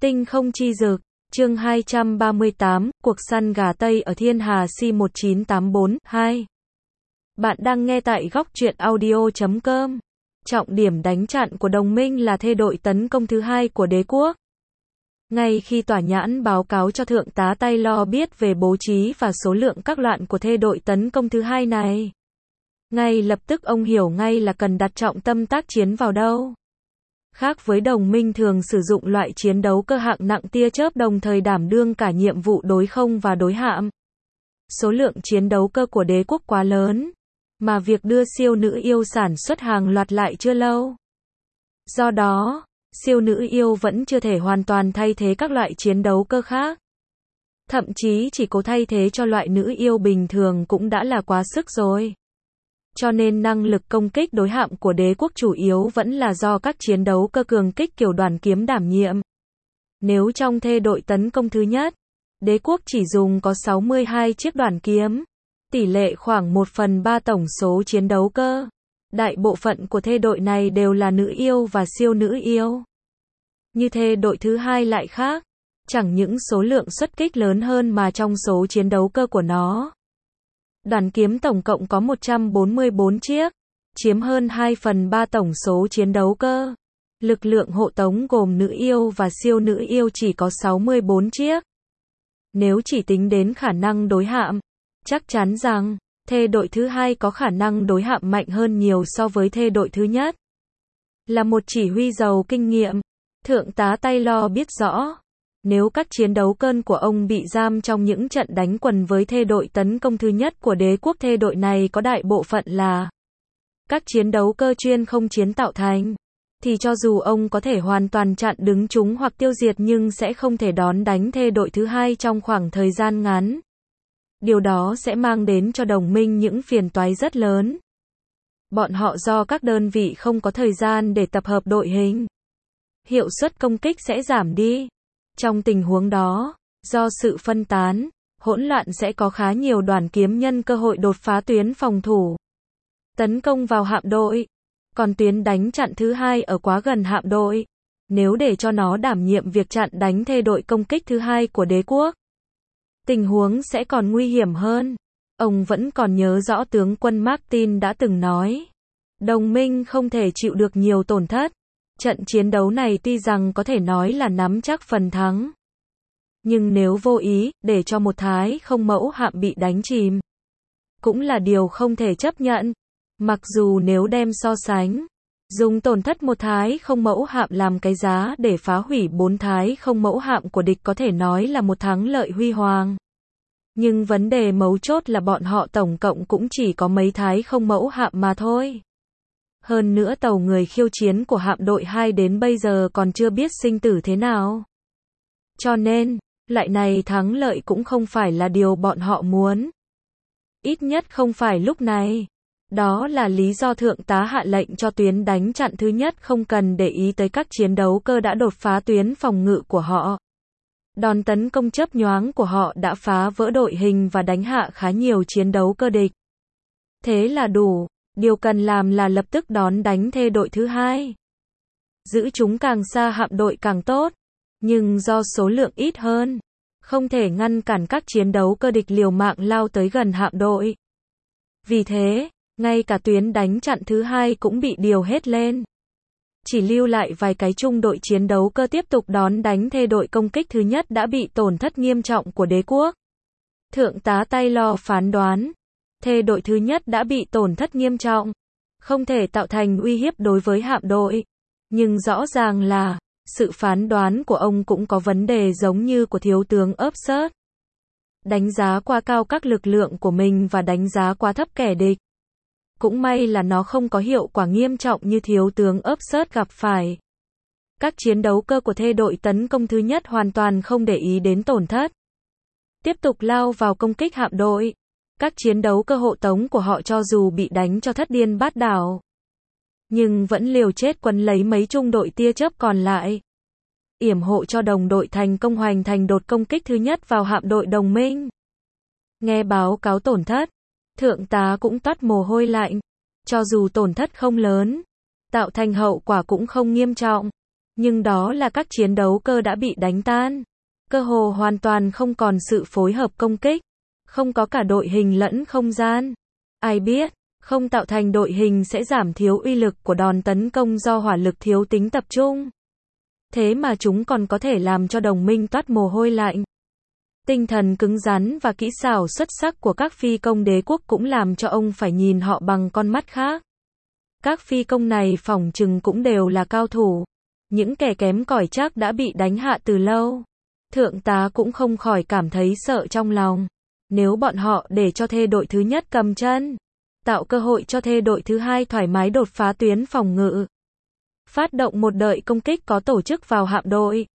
Tinh không chi dực, chương 238, cuộc săn gà Tây ở Thiên Hà C1984-2. Bạn đang nghe tại góc truyện audio.com. Trọng điểm đánh chặn của đồng minh là thê đội tấn công thứ hai của đế quốc. Ngay khi tòa nhãn báo cáo cho Thượng tá Taylor biết về bố trí và số lượng các loạn của thê đội tấn công thứ hai này, ngay lập tức ông hiểu ngay là cần đặt trọng tâm tác chiến vào đâu. Khác với đồng minh thường sử dụng loại chiến đấu cơ hạng nặng tia chớp đồng thời đảm đương cả nhiệm vụ đối không và đối hạm. Số lượng chiến đấu cơ của đế quốc quá lớn, mà việc đưa siêu nữ yêu sản xuất hàng loạt lại chưa lâu. Do đó, siêu nữ yêu vẫn chưa thể hoàn toàn thay thế các loại chiến đấu cơ khác. Thậm chí chỉ có thay thế cho loại nữ yêu bình thường cũng đã là quá sức rồi. Cho nên năng lực công kích đối hạm của đế quốc chủ yếu vẫn là do các chiến đấu cơ cường kích kiểu đoàn kiếm đảm nhiệm. Nếu trong thê đội tấn công thứ nhất, đế quốc chỉ dùng có 62 chiếc đoàn kiếm, tỷ lệ khoảng 1/3 tổng số chiến đấu cơ. Đại bộ phận của thê đội này đều là nữ yêu và siêu nữ yêu. Như thê đội thứ hai lại khác, chẳng những số lượng xuất kích lớn hơn mà trong số chiến đấu cơ của nó, đoàn kiếm tổng cộng có 144 chiếc, chiếm hơn 2/3 tổng số chiến đấu cơ. Lực lượng hộ tống gồm nữ yêu và siêu nữ yêu chỉ có 64 chiếc. Nếu chỉ tính đến khả năng đối hạm, chắc chắn rằng, thê đội thứ hai có khả năng đối hạm mạnh hơn nhiều so với thê đội thứ nhất. Là một chỉ huy giàu kinh nghiệm, Thượng tá Taylor biết rõ, nếu các chiến đấu cơ của ông bị giam trong những trận đánh quần với thê đội tấn công thứ nhất của đế quốc, thê đội này có đại bộ phận là các chiến đấu cơ chuyên không chiến tạo thành, thì cho dù ông có thể hoàn toàn chặn đứng chúng hoặc tiêu diệt nhưng sẽ không thể đón đánh thê đội thứ hai trong khoảng thời gian ngắn. Điều đó sẽ mang đến cho đồng minh những phiền toái rất lớn. Bọn họ do các đơn vị không có thời gian để tập hợp đội hình, hiệu suất công kích sẽ giảm đi. Trong tình huống đó, do sự phân tán, hỗn loạn sẽ có khá nhiều đoàn kiếm nhân cơ hội đột phá tuyến phòng thủ, tấn công vào hạm đội. Còn tuyến đánh chặn thứ hai ở quá gần hạm đội, nếu để cho nó đảm nhiệm việc chặn đánh thê đội công kích thứ hai của đế quốc, tình huống sẽ còn nguy hiểm hơn. Ông vẫn còn nhớ rõ tướng quân Martin đã từng nói, đồng minh không thể chịu được nhiều tổn thất. Trận chiến đấu này tuy rằng có thể nói là nắm chắc phần thắng, nhưng nếu vô ý, để cho một Thái không mẫu hạm bị đánh chìm, cũng là điều không thể chấp nhận. Mặc dù nếu đem so sánh, dùng tổn thất một Thái không mẫu hạm làm cái giá để phá hủy 4 Thái không mẫu hạm của địch có thể nói là một thắng lợi huy hoàng. Nhưng vấn đề mấu chốt là bọn họ tổng cộng cũng chỉ có mấy Thái không mẫu hạm mà thôi. Hơn nữa tàu người khiêu chiến của hạm đội 2 đến bây giờ còn chưa biết sinh tử thế nào. Cho nên, lại này thắng lợi cũng không phải là điều bọn họ muốn. Ít nhất không phải lúc này. Đó là lý do Thượng tá hạ lệnh cho tuyến đánh chặn thứ nhất không cần để ý tới các chiến đấu cơ đã đột phá tuyến phòng ngự của họ. Đòn tấn công chớp nhoáng của họ đã phá vỡ đội hình và đánh hạ khá nhiều chiến đấu cơ địch. Thế là đủ. Điều cần làm là lập tức đón đánh thê đội thứ hai. Giữ chúng càng xa hạm đội càng tốt. Nhưng do số lượng ít hơn, không thể ngăn cản các chiến đấu cơ địch liều mạng lao tới gần hạm đội. Vì thế, ngay cả tuyến đánh chặn thứ hai cũng bị điều hết lên. Chỉ lưu lại vài cái trung đội chiến đấu cơ tiếp tục đón đánh thê đội công kích thứ nhất đã bị tổn thất nghiêm trọng của đế quốc. Thượng tá Taylor phán đoán, thê đội thứ nhất đã bị tổn thất nghiêm trọng, không thể tạo thành uy hiếp đối với hạm đội. Nhưng rõ ràng là, sự phán đoán của ông cũng có vấn đề giống như của thiếu tướng Upshur. Đánh giá quá cao các lực lượng của mình và đánh giá quá thấp kẻ địch. Cũng may là nó không có hiệu quả nghiêm trọng như thiếu tướng Upshur gặp phải. Các chiến đấu cơ của thê đội tấn công thứ nhất hoàn toàn không để ý đến tổn thất, tiếp tục lao vào công kích hạm đội. Các chiến đấu cơ hộ tống của họ cho dù bị đánh cho thất điên bát đảo, nhưng vẫn liều chết quấn lấy mấy trung đội tia chớp còn lại, yểm hộ cho đồng đội thành công hoành thành đột công kích thứ nhất vào hạm đội đồng minh. Nghe báo cáo tổn thất, Thượng tá cũng toát mồ hôi lạnh. Cho dù tổn thất không lớn, tạo thành hậu quả cũng không nghiêm trọng, Nhưng đó là các chiến đấu cơ đã bị đánh tan. Cơ hồ hoàn toàn không còn sự phối hợp công kích. Không có cả đội hình lẫn không gian. Ai biết, không tạo thành đội hình sẽ giảm thiếu uy lực của đòn tấn công do hỏa lực thiếu tính tập trung. Thế mà chúng còn có thể làm cho đồng minh toát mồ hôi lạnh. Tinh thần cứng rắn và kỹ xảo xuất sắc của các phi công đế quốc cũng làm cho ông phải nhìn họ bằng con mắt khác. Các phi công này phỏng chừng cũng đều là cao thủ. Những kẻ kém cỏi chắc đã bị đánh hạ từ lâu. Thượng tá cũng không khỏi cảm thấy sợ trong lòng. Nếu bọn họ để cho thê đội thứ nhất cầm chân, tạo cơ hội cho thê đội thứ hai thoải mái đột phá tuyến phòng ngự, phát động một đợt công kích có tổ chức vào hạm đội,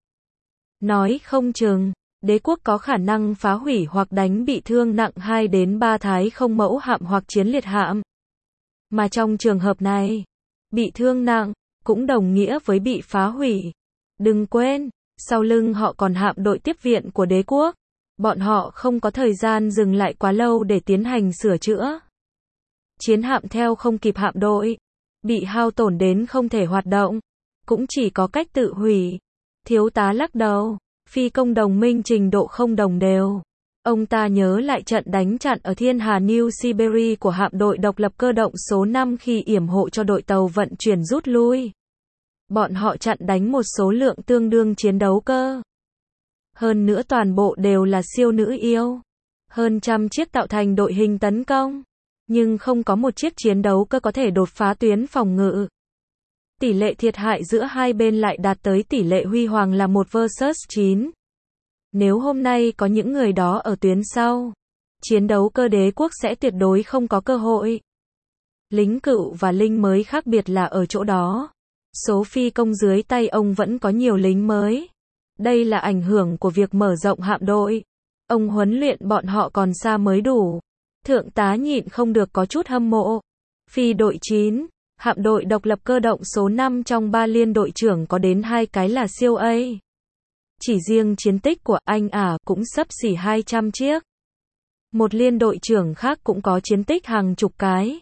nói không chừng, đế quốc có khả năng phá hủy hoặc đánh bị thương nặng 2 đến 3 thái không mẫu hạm hoặc chiến liệt hạm. Mà trong trường hợp này, bị thương nặng, cũng đồng nghĩa với bị phá hủy. Đừng quên, sau lưng họ còn hạm đội tiếp viện của đế quốc. Bọn họ không có thời gian dừng lại quá lâu để tiến hành sửa chữa. Chiến hạm theo không kịp hạm đội, bị hao tổn đến không thể hoạt động, cũng chỉ có cách tự hủy. Thiếu tá lắc đầu, phi công đồng minh trình độ không đồng đều. Ông ta nhớ lại trận đánh chặn ở Thiên Hà New Siberia của hạm đội độc lập cơ động số 5 khi yểm hộ cho đội tàu vận chuyển rút lui. Bọn họ chặn đánh một số lượng tương đương chiến đấu cơ. Hơn nữa toàn bộ đều là siêu nữ yêu. Hơn trăm chiếc tạo thành đội hình tấn công. Nhưng không có một chiếc chiến đấu cơ có thể đột phá tuyến phòng ngự. Tỷ lệ thiệt hại giữa hai bên lại đạt tới tỷ lệ huy hoàng là 1 versus 9. Nếu hôm nay có những người đó ở tuyến sau, chiến đấu cơ đế quốc sẽ tuyệt đối không có cơ hội. Lính cựu và lính mới khác biệt là ở chỗ đó. Số phi công dưới tay ông vẫn có nhiều lính mới. Đây là ảnh hưởng của việc mở rộng hạm đội. Ông huấn luyện bọn họ còn xa mới đủ. Thượng tá nhịn không được có chút hâm mộ. Phi đội 9, hạm đội độc lập cơ động số 5 trong 3 liên đội trưởng có đến 2 cái là siêu A. Chỉ riêng chiến tích của anh cũng xấp xỉ 200 chiếc. Một liên đội trưởng khác cũng có chiến tích hàng chục cái.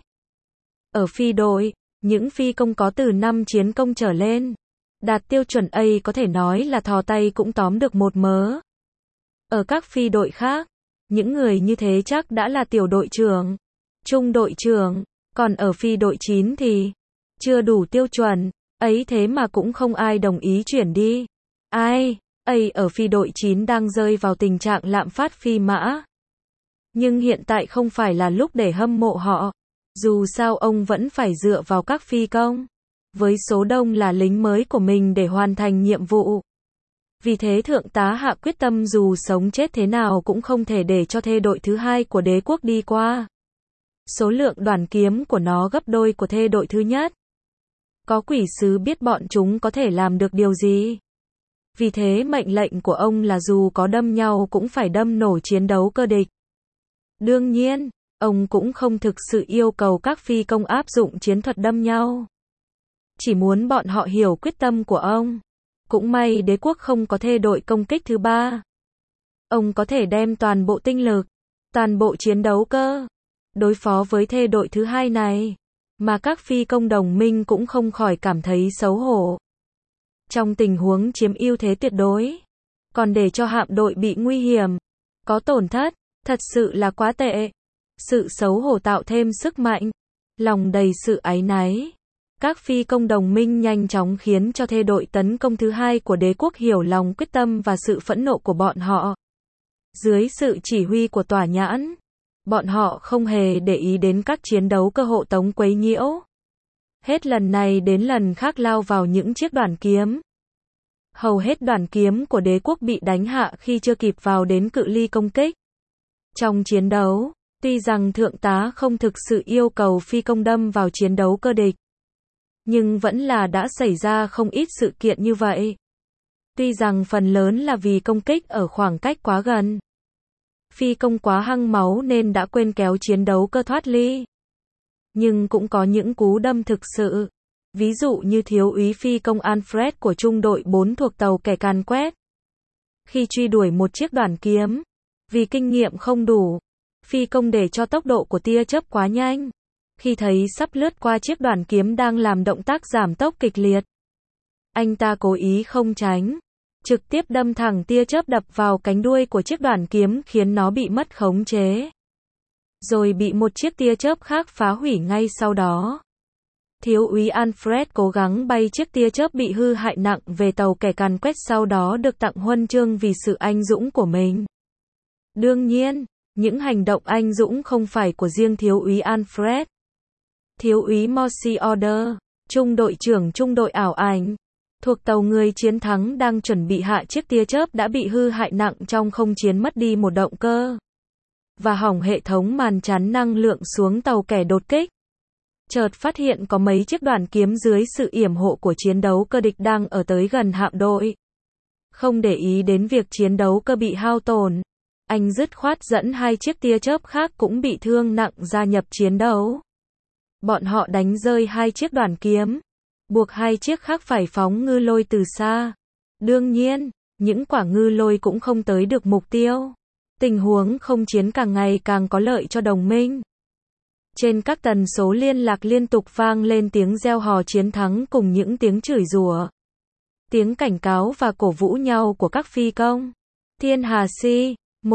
Ở phi đội, những phi công có từ 5 chiến công trở lên, đạt tiêu chuẩn A có thể nói là thò tay cũng tóm được một mớ. Ở các phi đội khác, những người như thế chắc đã là tiểu đội trưởng, trung đội trưởng, còn ở phi đội 9 thì chưa đủ tiêu chuẩn, ấy thế mà cũng không ai đồng ý chuyển đi. Ai? Ở phi đội 9 đang rơi vào tình trạng lạm phát phi mã. Nhưng hiện tại không phải là lúc để hâm mộ họ. Dù sao ông vẫn phải dựa vào các phi công, với số đông là lính mới của mình để hoàn thành nhiệm vụ. Vì thế thượng tá hạ quyết tâm dù sống chết thế nào cũng không thể để cho thê đội thứ hai của đế quốc đi qua. Số lượng đoàn kiếm của nó gấp đôi của thê đội thứ nhất. Có quỷ sứ biết bọn chúng có thể làm được điều gì. Vì thế mệnh lệnh của ông là dù có đâm nhau cũng phải đâm nổ chiến đấu cơ địch. Đương nhiên, ông cũng không thực sự yêu cầu các phi công áp dụng chiến thuật đâm nhau. Chỉ muốn bọn họ hiểu quyết tâm của ông. Cũng may đế quốc không có thê đội công kích thứ ba. Ông có thể đem toàn bộ tinh lực, toàn bộ chiến đấu cơ, đối phó với thê đội thứ hai này. Mà các phi công đồng minh cũng không khỏi cảm thấy xấu hổ. Trong tình huống chiếm ưu thế tuyệt đối, còn để cho hạm đội bị nguy hiểm, có tổn thất, thật sự là quá tệ. Sự xấu hổ tạo thêm sức mạnh, lòng đầy sự áy náy. Các phi công đồng minh nhanh chóng khiến cho thê đội tấn công thứ hai của đế quốc hiểu lòng quyết tâm và sự phẫn nộ của bọn họ. Dưới sự chỉ huy của Tỏa Nhãn, bọn họ không hề để ý đến các chiến đấu cơ hộ tống quấy nhiễu. Hết lần này đến lần khác lao vào những chiếc đoàn kiếm. Hầu hết đoàn kiếm của đế quốc bị đánh hạ khi chưa kịp vào đến cự ly công kích. Trong chiến đấu, tuy rằng thượng tá không thực sự yêu cầu phi công đâm vào chiến đấu cơ địch, nhưng vẫn là đã xảy ra không ít sự kiện như vậy. Tuy rằng phần lớn là vì công kích ở khoảng cách quá gần. Phi công quá hăng máu nên đã quên kéo chiến đấu cơ thoát ly. Nhưng cũng có những cú đâm thực sự. Ví dụ như thiếu úy phi công Alfred của trung đội 4 thuộc tàu kẻ càn quét. Khi truy đuổi một chiếc đoàn kiếm, vì kinh nghiệm không đủ, phi công để cho tốc độ của tia chớp quá nhanh. Khi thấy sắp lướt qua chiếc đoàn kiếm đang làm động tác giảm tốc kịch liệt, Anh ta cố ý không tránh, trực tiếp đâm thẳng tia chớp đập vào cánh đuôi của chiếc đoản kiếm khiến nó bị mất khống chế. Rồi bị một chiếc tia chớp khác phá hủy ngay sau đó. Thiếu úy Alfred cố gắng bay chiếc tia chớp bị hư hại nặng về tàu kẻ càn quét, sau đó được tặng huân chương vì sự anh dũng của mình. Đương nhiên, những hành động anh dũng không phải của riêng thiếu úy Alfred. Thiếu úy Morse Order, trung đội trưởng trung đội ảo ảnh, thuộc tàu Người Chiến Thắng đang chuẩn bị hạ chiếc tia chớp đã bị hư hại nặng trong không chiến, mất đi một động cơ và hỏng hệ thống màn chắn năng lượng xuống tàu kẻ đột kích. Chợt phát hiện có mấy chiếc đoản kiếm dưới sự yểm hộ của chiến đấu cơ địch đang ở tới gần hạm đội. Không để ý đến việc chiến đấu cơ bị hao tổn, anh dứt khoát dẫn hai chiếc tia chớp khác cũng bị thương nặng gia nhập chiến đấu. Bọn họ đánh rơi hai chiếc đoản kiếm, buộc hai chiếc khác phải phóng ngư lôi từ xa. Đương nhiên, những quả ngư lôi cũng không tới được mục tiêu. Tình huống không chiến càng ngày càng có lợi cho đồng minh. Trên các tần số liên lạc liên tục vang lên tiếng reo hò chiến thắng cùng những tiếng chửi rủa, tiếng cảnh cáo và cổ vũ nhau của các phi công. Thiên Hà Si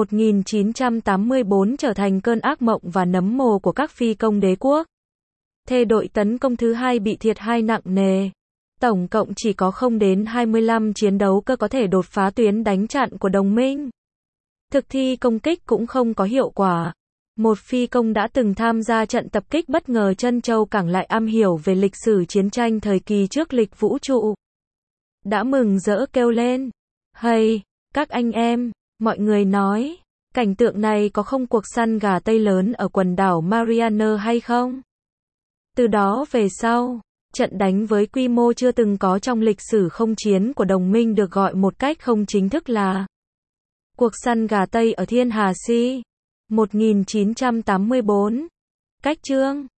1984 trở thành cơn ác mộng và nấm mồ của các phi công đế quốc. Thê đội tấn công thứ hai bị thiệt hại nặng nề. Tổng cộng chỉ có không đến 25 chiến đấu cơ có thể đột phá tuyến đánh chặn của đồng minh. Thực thi công kích cũng không có hiệu quả. Một phi công đã từng tham gia trận tập kích bất ngờ Trân Châu Cảng lại am hiểu về lịch sử chiến tranh thời kỳ trước lịch vũ trụ. Đã mừng rỡ kêu lên: "Hay, các anh em!" Mọi người nói, cảnh tượng này có không cuộc săn gà Tây lớn ở quần đảo Mariana hay không? Từ đó về sau, trận đánh với quy mô chưa từng có trong lịch sử không chiến của đồng minh được gọi một cách không chính thức là cuộc săn gà Tây ở Thiên Hà Si 1984. Cách chương